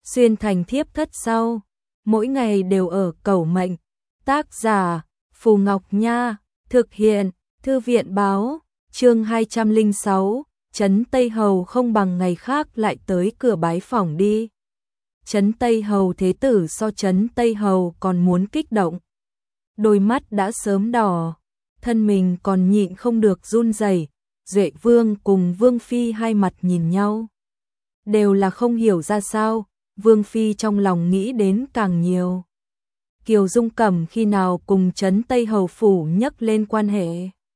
xuyên thành thiếp thất sau, mỗi ngày đều ở cầu mệnh. Tác giả Phù Ngọc Nha, thực hiện Thư viện báo, chương 206, Trấn Tây Hầu không bằng ngày khác lại tới cửa bái phỏng đi. Trấn Tây Hầu thế tử so Trấn Tây Hầu còn muốn kích động. Đôi mắt đã sớm đỏ, thân mình còn nhịn không được run rẩy. Duệ Vương cùng Vương Phi hai mặt nhìn nhau. Đều là không hiểu ra sao, Vương Phi trong lòng nghĩ đến càng nhiều. Kiều Dung Cẩm khi nào cùng Trấn Tây Hầu phủ nhắc lên quan hệ.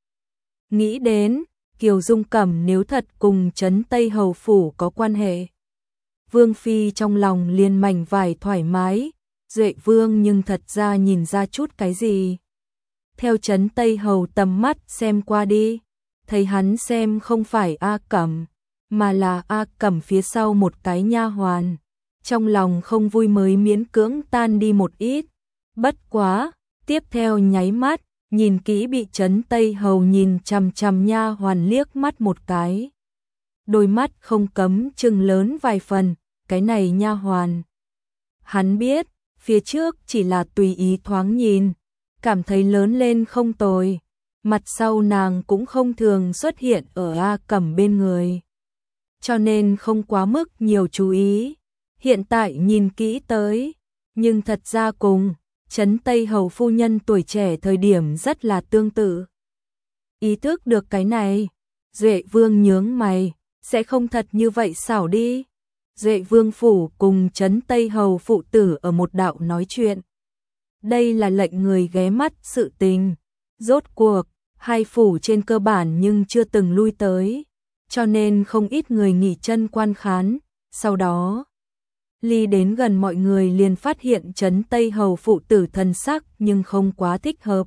Nghĩ đến, Kiều Dung Cẩm nếu thật cùng Trấn Tây Hầu phủ có quan hệ. Vương Phi trong lòng liền mảnh vải thoải mái, Duệ Vương nhưng thật ra nhìn ra chút cái gì. Theo Trấn Tây Hầu tầm mắt xem qua đi, thấy hắn xem không phải A Cẩm, mà là A Cẩm phía sau một cái nha hoàn. Trong lòng không vui mới miễn cưỡng tan đi một ít. Bất quá, tiếp theo nháy mắt, nhìn kỹ bị Trấn Tây Hầu nhìn chằm chằm nha hoàn liếc mắt một cái. Đôi mắt không cấm trừng lớn vài phần, cái này nha hoàn. Hắn biết, phía trước chỉ là tùy ý thoáng nhìn, cảm thấy lớn lên không tồi. Mặt sau nàng cũng không thường xuất hiện ở A Cẩm bên người, cho nên không quá mức nhiều chú ý. Hiện tại nhìn kỹ tới, nhưng thật ra cùng Trấn Tây Hầu phu nhân tuổi trẻ thời điểm rất là tương tự. Ý thức được cái này, Duệ Vương nhướng mày, sẽ không thật như vậy xảo đi. Duệ Vương phủ cùng Trấn Tây Hầu phụ tử ở một đạo nói chuyện. Đây là lệnh người ghé mắt sự tình. Rốt cuộc, hai phủ trên cơ bản nhưng chưa từng lui tới, cho nên không ít người nghỉ chân quan khán. Sau đó, ly đến gần mọi người liền phát hiện Trấn Tây Hầu phụ tử thần sắc nhưng không quá thích hợp.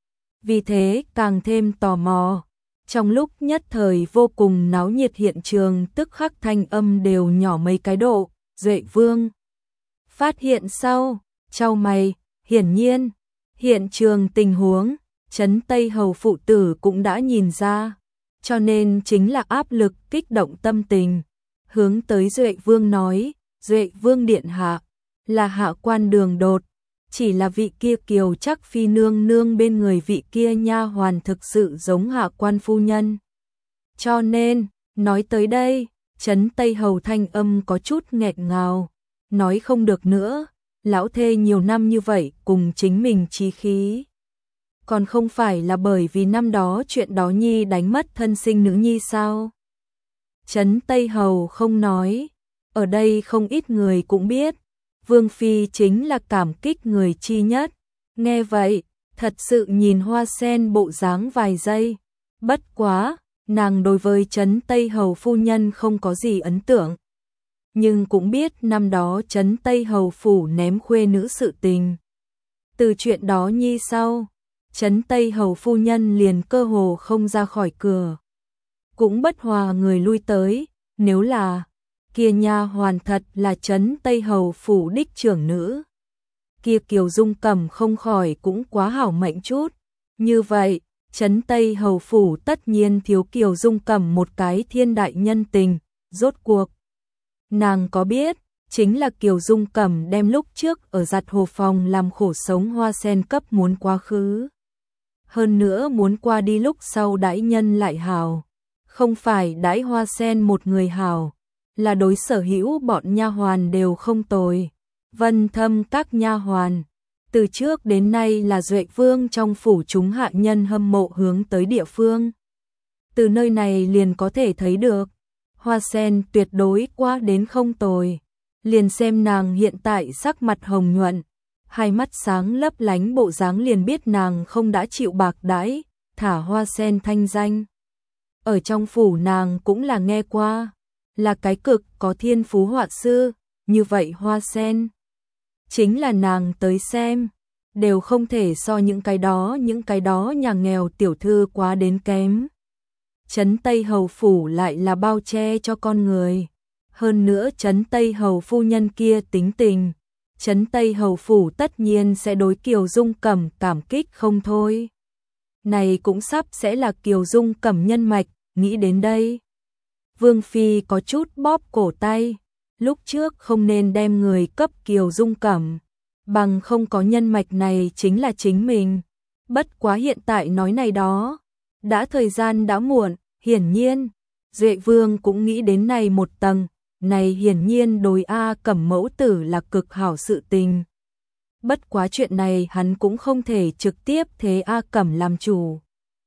Vì thế càng thêm tò mò. Trong lúc nhất thời vô cùng náo nhiệt hiện trường tức khắc thanh âm đều nhỏ mấy cái độ. Duệ Vương phát hiện sau, chau mày, hiển nhiên, hiện trường tình huống, Trấn Tây Hầu phụ tử cũng đã nhìn ra, cho nên chính là áp lực kích động tâm tình. Hướng tới Duệ Vương nói, Duệ Vương điện hạ, là hạ quan đường đột, chỉ là vị kia Kiều Trắc Phi nương nương bên người vị kia nha hoàn thực sự giống hạ quan phu nhân. Cho nên, nói tới đây, Trấn Tây Hầu thanh âm có chút nghẹt ngào, nói không được nữa, lão thê nhiều năm như vậy cùng chính mình chí khí. Còn không phải là bởi vì năm đó chuyện đó nhi đánh mất thân sinh nữ nhi sao? Trấn Tây Hầu không nói, ở đây không ít người cũng biết, Vương Phi chính là cảm kích người chi nhất. Nghe vậy, thật sự nhìn Hoa Sen bộ dáng vài giây. Bất quá, nàng đối với Trấn Tây Hầu phu nhân không có gì ấn tượng. Nhưng cũng biết năm đó Trấn Tây Hầu phủ ném khuê nữ sự tình. Từ chuyện đó nhi sau, Trấn Tây Hầu phu nhân liền cơ hồ không ra khỏi cửa. Cũng bất hòa người lui tới, nếu là kia nha hoàn thật là Trấn Tây Hầu phủ đích trưởng nữ. Kia Kiều Dung Cẩm không khỏi cũng quá hảo mệnh chút. Như vậy, Trấn Tây Hầu phủ tất nhiên thiếu Kiều Dung Cẩm một cái thiên đại nhân tình. Rốt cuộc, nàng có biết, chính là Kiều Dung Cẩm đem lúc trước ở giặt hồ phòng làm khổ sống Hoa Sen cấp muốn quá khứ. Hơn nữa muốn qua đi lúc sau đãi nhân lại hảo. Không phải đãi Hoa Sen một người hảo, là đối sở hữu bọn nha hoàn đều không tồi. Vân Thâm các nha hoàn, từ trước đến nay là Duệ Vương trong phủ chúng hạ nhân hâm mộ hướng tới địa phương. Từ nơi này liền có thể thấy được, Hoa Sen tuyệt đối quá đến không tồi. Liền xem nàng hiện tại sắc mặt hồng nhuận, hai mắt sáng lấp lánh bộ dáng liền biết nàng không đã chịu bạc đãi, thả Hoa Sen thanh danh. Ở trong phủ nàng cũng là nghe qua, là cái cực có thiên phú họa sư, như vậy Hoa Sen. Chính là nàng tới xem, đều không thể so những cái đó nhà nghèo tiểu thư quá đến kém. Trấn Tây Hầu phủ lại là bao che cho con người. Hơn nữa Trấn Tây Hầu phu nhân kia tính tình, Trấn Tây Hầu phủ tất nhiên sẽ đối Kiều Dung Cẩm cảm kích không thôi. Này cũng sắp sẽ là Kiều Dung Cẩm nhân mạch, nghĩ đến đây. Vương Phi có chút bóp cổ tay, lúc trước không nên đem người cấp Kiều Dung Cẩm, bằng không có nhân mạch này chính là chính mình. Bất quá hiện tại nói này đó, đã thời gian đã muộn, hiển nhiên, Duệ Vương cũng nghĩ đến này một tầng, này hiển nhiên đối A Cẩm mẫu tử là cực hảo sự tình. Bất quá chuyện này hắn cũng không thể trực tiếp thế A Cẩm làm chủ.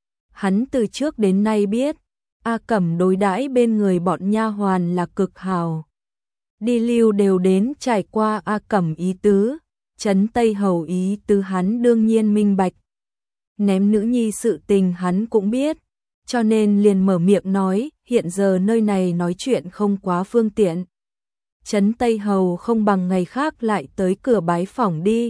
Hắn từ trước đến nay biết, A Cẩm đối đãi bên người bọn nha hoàn là cực hảo. Đi lưu đều đến trải qua A Cẩm ý tứ, Trấn Tây Hầu ý tứ hắn đương nhiên minh bạch. Ném nữ nhi sự tình hắn cũng biết, cho nên liền mở miệng nói, hiện giờ nơi này nói chuyện không quá phương tiện. Trấn Tây Hầu không bằng ngày khác lại tới cửa bái phỏng đi,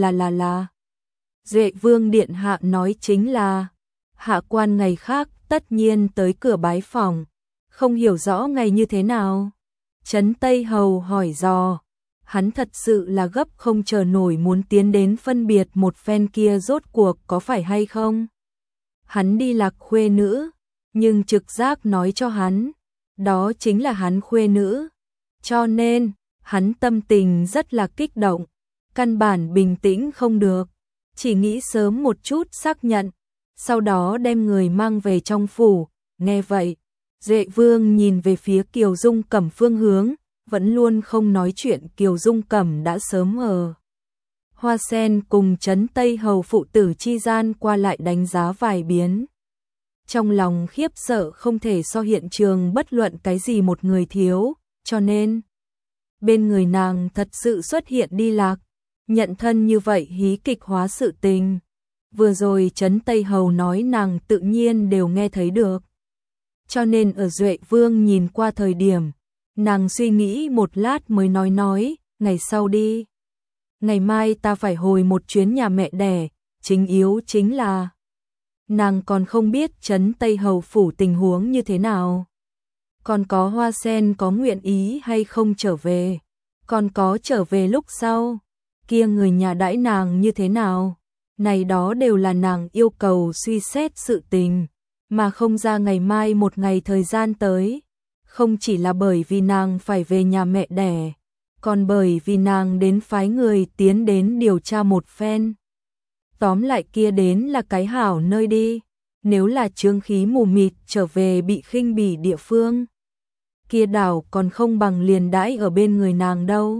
là. Duệ Vương điện hạ nói chính là, hạ quan ngày khác tất nhiên tới cửa bái phỏng, không hiểu rõ ngày như thế nào. Trấn Tây Hầu hỏi dò, hắn thật sự là gấp không chờ nổi muốn tiến đến phân biệt một phen kia rốt cuộc có phải hay không. Hắn đi lạc khuê nữ, nhưng trực giác nói cho hắn, đó chính là hắn khuê nữ. Cho nên, hắn tâm tình rất là kích động, căn bản bình tĩnh không được, chỉ nghĩ sớm một chút xác nhận, sau đó đem người mang về trong phủ. Nghe vậy, Duệ Vương nhìn về phía Kiều Dung Cẩm phương hướng, vẫn luôn không nói chuyện. Kiều Dung Cẩm đã sớm ở Hoa Sen cùng Trấn Tây Hầu phụ tử chi gian qua lại đánh giá vài biến. Trong lòng khiếp sợ không thể so hiện trường bất luận cái gì một người thiếu, cho nên bên người nàng thật sự xuất hiện đi lạc, nhận thân như vậy hí kịch hóa sự tình. Vừa rồi Trấn Tây Hầu nói nàng tự nhiên đều nghe thấy được. Cho nên ở Duệ Vương nhìn qua thời điểm, nàng suy nghĩ một lát mới nói, ngày sau đi. Ngày mai ta phải hồi một chuyến nhà mẹ đẻ, chính yếu chính là nàng còn không biết Trấn Tây Hầu phủ tình huống như thế nào. Còn có Hoa Sen có nguyện ý hay không trở về, còn có trở về lúc sau, kia người nhà đãi nàng như thế nào. Này đó đều là nàng yêu cầu suy xét sự tình, mà không ra ngày mai một ngày thời gian tới. Không chỉ là bởi vì nàng phải về nhà mẹ đẻ, còn bởi vì nàng đến phái người tiến đến điều tra một phen. Tóm lại kia đến là cái hảo nơi đi, nếu là chướng khí mù mịt trở về bị khinh bỉ địa phương, kia đảo còn không bằng liền đãi ở bên người nàng đâu.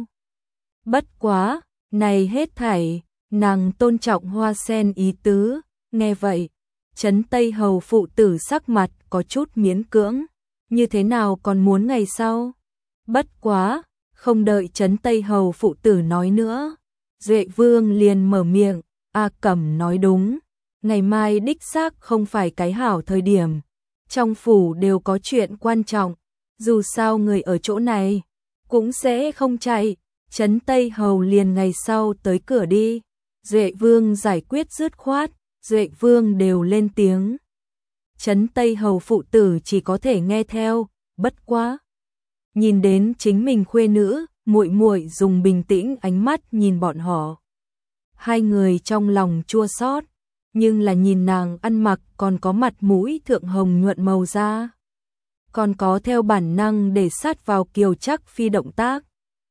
Bất quá, này hết thảy, nàng tôn trọng Hoa Sen ý tứ. Nghe vậy, Trấn Tây Hầu phụ tử sắc mặt có chút miễn cưỡng, như thế nào còn muốn ngày sau. Bất quá, không đợi Trấn Tây Hầu phụ tử nói nữa, Duệ Vương liền mở miệng, A Cẩm nói đúng, ngày mai đích xác không phải cái hảo thời điểm, trong phủ đều có chuyện quan trọng, dù sao người ở chỗ này cũng sẽ không chạy. Trấn Tây Hầu liền ngày sau tới cửa đi. Duệ Vương giải quyết dứt khoát, Duệ Vương đều lên tiếng. Trấn Tây Hầu phụ tử chỉ có thể nghe theo, bất quá. Nhìn đến chính mình khuê nữ, muội muội dùng bình tĩnh ánh mắt nhìn bọn họ. Hai người trong lòng chua xót, nhưng là nhìn nàng ăn mặc còn có mặt mũi thượng hồng nhuận màu da. Còn có theo bản năng để sát vào Kiều Trắc Phi động tác.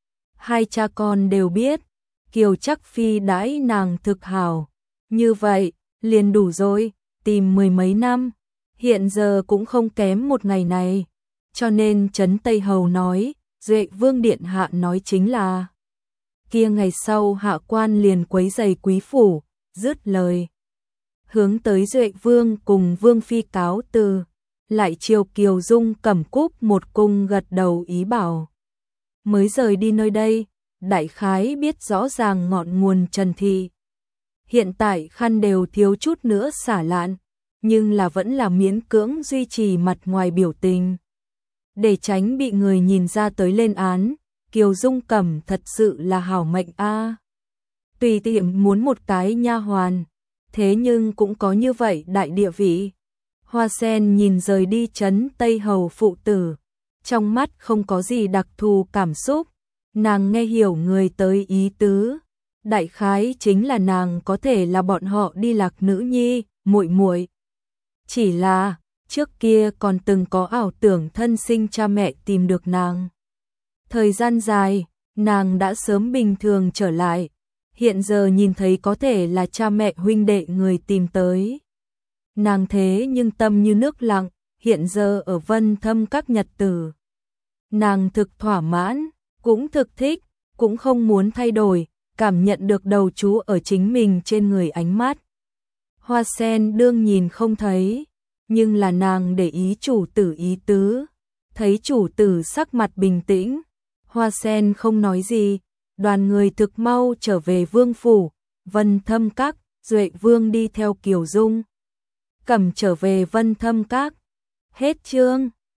Hai cha con đều biết, Kiều Trắc Phi đãi nàng thực hảo. Như vậy, liền đủ rồi, tìm mười mấy năm, hiện giờ cũng không kém một ngày này. Cho nên Trấn Tây Hầu nói, Duệ Vương điện hạ nói chính là, kia ngày sau hạ quan liền quấy giày quý phủ. Dứt lời, hướng tới Duệ Vương cùng Vương Phi cáo từ, lại chiều Kiều Dung Cẩm cúp một cung gật đầu ý bảo. Mới rời đi nơi đây, đại khái biết rõ ràng ngọn nguồn Trần Thị. Hiện tại khăn đều thiếu chút nữa xả lạn, nhưng là vẫn là miễn cưỡng duy trì mặt ngoài biểu tình. Để tránh bị người nhìn ra tới lên án, Kiều Dung Cẩm thật sự là hảo mệnh a. Tùy tiện muốn một cái nha hoàn, thế nhưng cũng có như vậy đại địa vị. Hoa Sen nhìn rời đi Trấn Tây Hầu phụ tử, trong mắt không có gì đặc thù cảm xúc, nàng nghe hiểu người tới ý tứ, đại khái chính là nàng có thể là bọn họ đi lạc nữ nhi, muội muội. Chỉ là, trước kia còn từng có ảo tưởng thân sinh cha mẹ tìm được nàng. Thời gian dài, nàng đã sớm bình thường trở lại, hiện giờ nhìn thấy có thể là cha mẹ huynh đệ người tìm tới. Nàng thế nhưng tâm như nước lặng, hiện giờ ở Vân Thâm các nhật tử. Nàng thực thỏa mãn, cũng thực thích, cũng không muốn thay đổi, cảm nhận được đầu chú ở chính mình trên người ánh mắt. Hoa sen đương nhìn không thấy, nhưng là nàng để ý chủ tử ý tứ, thấy chủ tử sắc mặt bình tĩnh, Hoa sen không nói gì, đoàn người thực mau trở về vương phủ, Vân Thâm các, Duệ Vương đi theo Kiều Dung. Cầm trở về Vân Thâm các. Hết chương.